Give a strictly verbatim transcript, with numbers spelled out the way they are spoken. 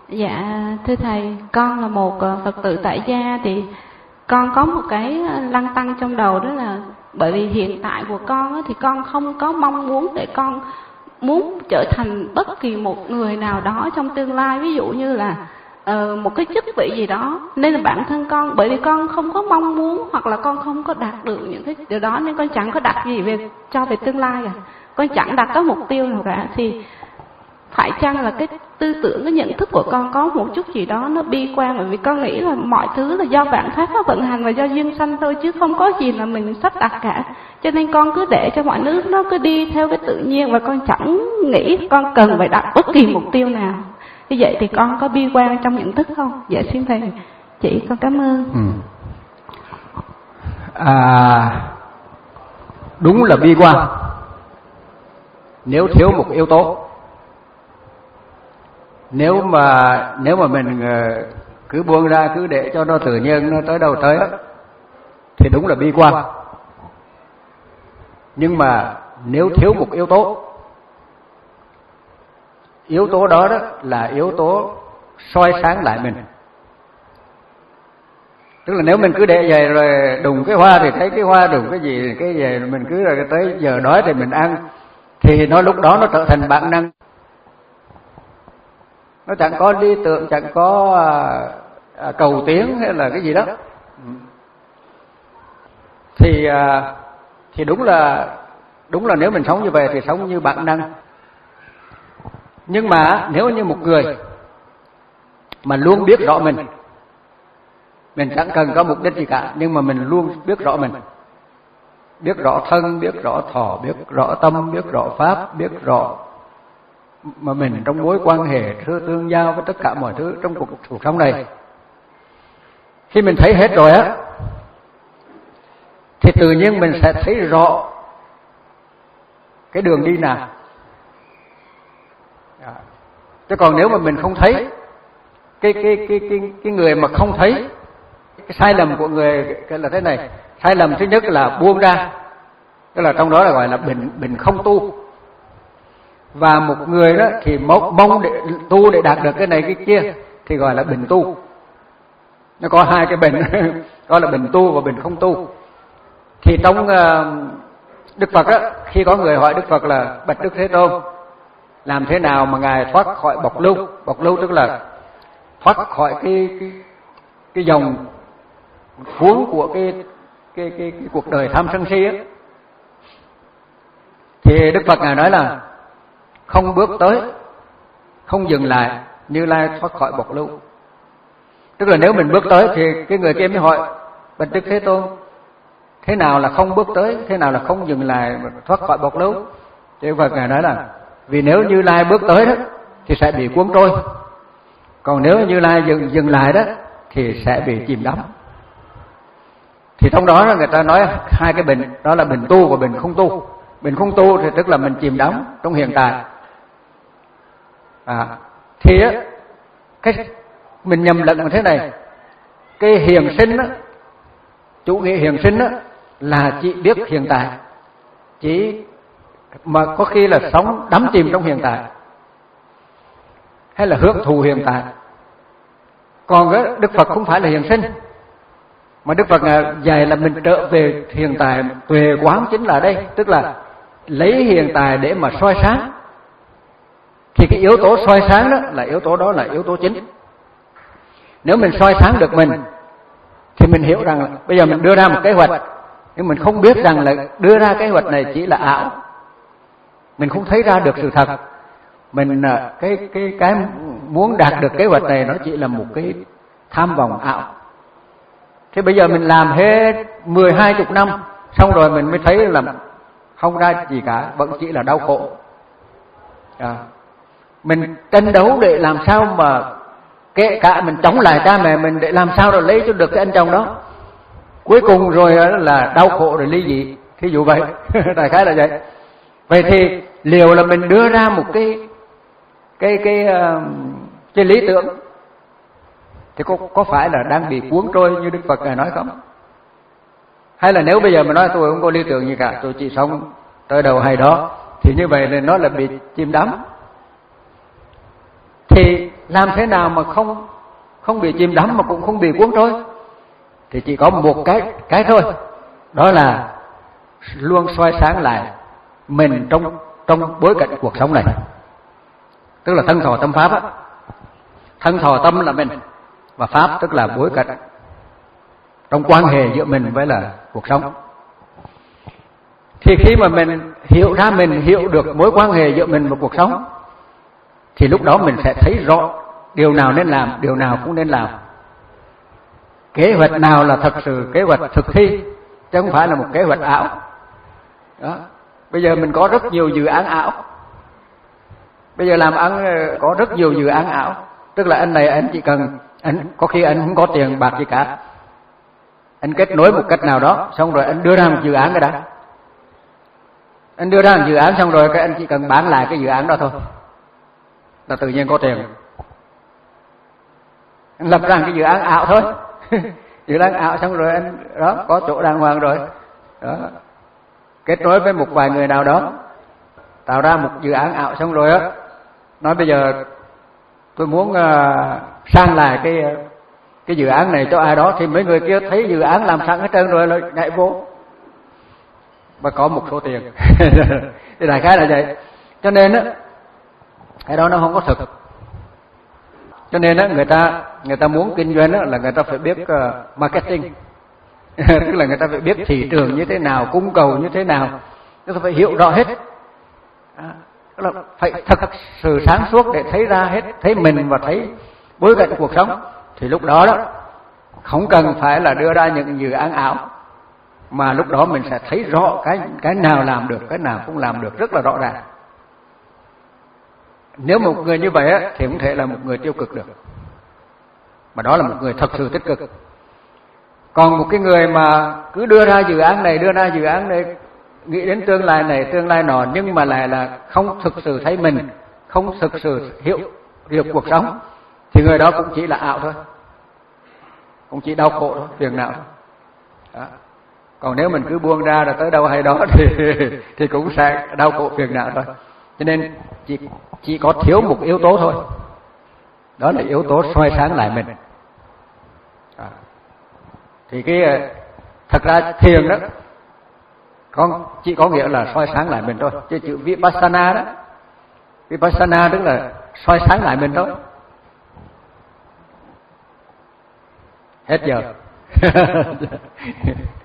Dạ thưa thầy, con là một Phật tử tại gia, thì con có một cái lăn tăn trong đầu, đó là bởi vì hiện tại của con thì con không có mong muốn để con muốn trở thành bất kỳ một người nào đó trong tương lai, ví dụ như là uh, một cái chức vị gì đó, nên là bản thân con, bởi vì con không có mong muốn hoặc là con không có đạt được những cái điều đó, nên con chẳng có đặt gì về cho về tương lai cả, con chẳng đặt cái mục tiêu nào cả. Thì phải chăng là cái tư tưởng, cái nhận thức của con có một chút gì đó nó bi quan, bởi vì con nghĩ là mọi thứ là do vạn pháp nó vận hành và do duyên sanh thôi, chứ không có gì là mình sắp đặt cả. Cho nên con cứ để cho mọi thứ nó cứ đi theo cái tự nhiên, và con chẳng nghĩ con cần phải đặt bất kỳ mục tiêu nào. Như vậy thì con có bi quan trong nhận thức không? Dạ xin thầy chỉ, con cảm ơn. Ừ. À, đúng là bi quan nếu thiếu một yếu tố. Nếu mà nếu mà mình cứ buông ra, cứ để cho nó tự nhiên, nó tới đâu tới, thì đúng là bi quan. Nhưng mà nếu thiếu một yếu tố, yếu tố đó, đó là yếu tố soi sáng lại mình. Tức là nếu mình cứ để vậy rồi đùng cái hoa thì thấy cái hoa, đùng cái gì cái gì, mình cứ rồi tới giờ đói thì mình ăn, thì nó lúc đó nó trở thành bản năng. Nó chẳng có lý tưởng, chẳng có à, cầu tiến hay là cái gì đó. Thì à, thì đúng là đúng là nếu mình sống như vậy thì sống như bản năng. Nhưng mà nếu như một người mà luôn biết rõ mình, mình chẳng cần có mục đích gì cả, nhưng mà mình luôn biết rõ mình, biết rõ thân, biết rõ thọ, biết rõ tâm, biết rõ pháp, biết rõ mà mình trong mối quan hệ tương giao với tất cả mọi thứ trong cuộc, cuộc sống này. Khi mình thấy hết rồi á, thì tự nhiên mình sẽ thấy rõ cái đường đi nào. Chứ còn nếu mà mình không thấy, cái cái cái cái cái người mà không thấy, cái sai lầm của người cái là thế này. Sai lầm thứ nhất là buông ra, tức là trong đó là gọi là bình bình không tu. Và một người đó thì mong, mong để tu để đạt được cái này cái kia thì gọi là bình tu. Nó có hai cái bình, đó là bình tu và bình không tu. Thì trong uh, Đức Phật á, khi có người hỏi Đức Phật là bạch Đức Thế Tôn, làm thế nào mà ngài thoát khỏi bọc lưu? Bọc lưu tức là thoát khỏi cái cái cái dòng cuốn của cái cái cái, cái cuộc đời tham sân si á. Thì Đức Phật ngài nói là không bước tới, không dừng lại, Như Lai thoát khỏi bọc lưu. Tức là nếu mình bước tới thì cái người kia mới hỏi bạch Đức Thế Tôn, thế nào là không bước tới, thế nào là không dừng lại thoát khỏi bọc lưu? Thì Phật ngài nói là vì nếu Như Lai bước tới đó thì sẽ bị cuốn trôi, còn nếu Như Lai dừng dừng lại đó thì sẽ bị chìm đắm. Thì trong đó là người ta nói hai cái bình, đó là bình tu và bình không tu. Bình không tu thì tức là mình chìm đắm trong hiện tại. À, thì á, cái mình nhầm lẫn như thế này. Cái hiền sinh á, chủ nghĩa hiền sinh á, là chỉ biết hiện tại, chỉ mà có khi là sống đắm chìm trong hiện tại, hay là hưởng thụ hiện tại. Còn cái Đức Phật không phải là hiền sinh, mà Đức Phật dạy là mình trở về hiện tại. Tuệ quán chính là đây, tức là lấy hiện tại để mà soi sáng. Thì cái yếu tố soi sáng đó là yếu tố đó là yếu tố chính. Nếu mình soi sáng được mình thì mình hiểu rằng là bây giờ mình đưa ra một kế hoạch, nhưng mình không biết rằng là đưa ra kế hoạch này chỉ là ảo. Mình không thấy ra được sự thật. Mình cái cái cái muốn đạt được kế hoạch này nó chỉ là một cái tham vọng ảo. Thế bây giờ mình làm hết mười hai chục năm, xong rồi mình mới thấy là không ra gì cả, vẫn chỉ là đau khổ. À, mình tranh đấu để làm sao mà kể cả mình chống lại cha mẹ mình để làm sao rồi lấy cho được cái anh chồng đó, cuối cùng rồi là đau khổ rồi ly dị, thí dụ vậy. Đại khái là vậy. Vậy thì liệu là mình đưa ra một cái cái cái cái, cái lý tưởng thì có có phải là đang bị cuốn trôi như Đức Phật ngài nói không? Hay là nếu bây giờ mà nói tôi không có lý tưởng gì cả, tôi chỉ sống tới đầu hay đó, thì như vậy là nó là bị chìm đắm. thì làm thế nào mà không không bị chìm đắm mà cũng không bị cuốn trôi? Thì chỉ có một cái cái thôi, đó là luôn soi sáng lại mình trong trong bối cảnh cuộc sống này, tức là thân thọ tâm pháp á. Thân thọ tâm là mình, và pháp tức là bối cảnh trong quan hệ giữa mình với là cuộc sống. Thì khi mà mình hiểu ra, mình hiểu được mối quan hệ giữa mình và cuộc sống, thì lúc đó mình sẽ thấy rõ điều nào nên làm, điều nào cũng nên làm. Kế hoạch nào là thật sự kế hoạch thực thi, chứ không phải là một kế hoạch ảo. Đó. Bây giờ mình có rất nhiều dự án ảo. Bây giờ làm ăn có rất nhiều dự án ảo. Tức là anh này anh chỉ cần, anh có khi anh không có tiền bạc gì cả, anh kết nối một cách nào đó, xong rồi anh đưa ra một dự án cái đã. Anh đưa ra một dự án xong rồi cái anh chỉ cần bán lại cái dự án đó thôi, là tự nhiên có tiền. Anh lập ra cái dự án ảo thôi. Dự án ảo xong rồi anh đó có chỗ đàng hoàng rồi. Đó. Kết nối với một vài người nào đó, tạo ra một dự án ảo xong rồi á, nói bây giờ tôi muốn uh, sang lại cái cái dự án này cho ai đó, thì mấy người kia thấy dự án làm sẵn hết trơn rồi là nhảy vô và có một số tiền. Thì đại khái là vậy. Cho nên á, cái đó nó không có thực. Cho nên á, người ta người ta muốn kinh doanh á, là người ta phải biết uh, marketing. Tức là người ta phải biết thị trường như thế nào, cung cầu như thế nào, người ta phải hiểu rõ hết. À, tức là phải thật sự sáng suốt để thấy ra hết, thấy mình và thấy bối cảnh cuộc sống. Thì lúc đó đó không cần phải là đưa ra những dự án ảo, mà lúc đó mình sẽ thấy rõ cái cái nào làm được, cái nào không làm được rất là rõ ràng. Nếu một người như vậy á, thì không thể là một người tiêu cực được, mà đó là một người thật sự tích cực. Còn một cái người mà cứ đưa ra dự án này, đưa ra dự án này, nghĩ đến tương lai này, tương lai nọ, nhưng mà lại là không thực sự thấy mình, không thực sự hiểu được cuộc sống, thì người đó cũng chỉ là ảo thôi, cũng chỉ đau khổ thôi, phiền não thôi. Đó. Còn nếu mình cứ buông ra là tới đâu hay đó thì thì cũng sẽ đau khổ phiền não thôi. Cho nên chỉ chỉ có thiếu một yếu tố thôi, đó là yếu tố soi sáng lại mình. À. Thì cái thật ra thiền đó con chỉ có nghĩa là soi sáng lại mình thôi, chứ chữ vipassana đó, vipassana tức là soi sáng lại mình thôi. Hết giờ.